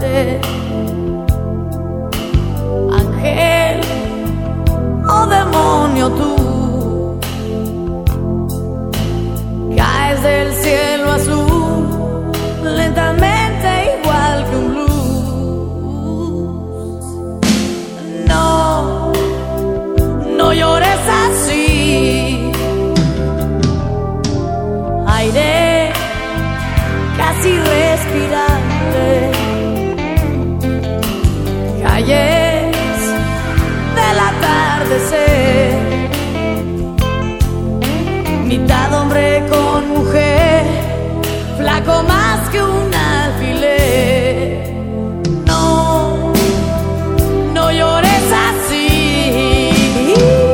amarte. Ángel o demonio tú, caes del cielo azul lentamente igual que un blues. No, no llores así. Aire casi respirable, calles del atardecer, mitad hombre con mujer, flaco más que un alfiler. No, no llores así.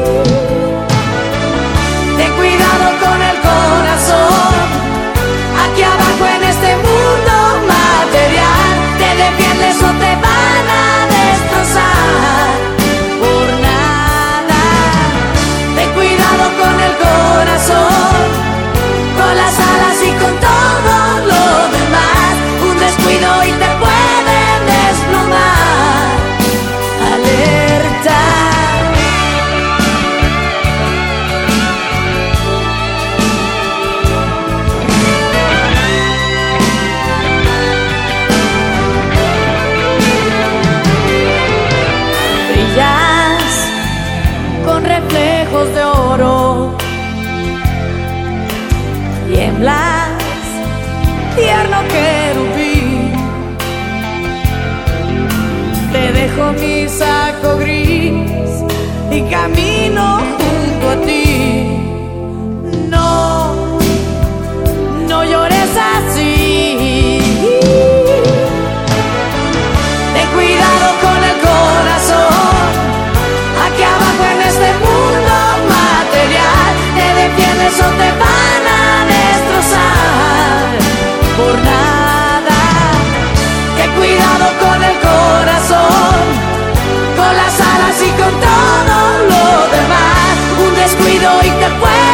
Ten cuidado con el corazón, aquí abajo en este mundo material. Te defiendes o te van a destrozar por nada. Ten cuidado con el corazón, con las alas y con todo lo demás. Un descuido y te pueden desplomar. Alerta. Brillas con reflejos de oro, tiemblas, tierno querubín. Te dejo mi saco gris y camino junto a ti. No, no llores así. Ten cuidado con el corazón, aquí abajo en este mundo material. Te defiendes o te van a destrozar por nada. Ten cuidado con el corazón, con las alas y con todo lo demás. Un descuido y te puede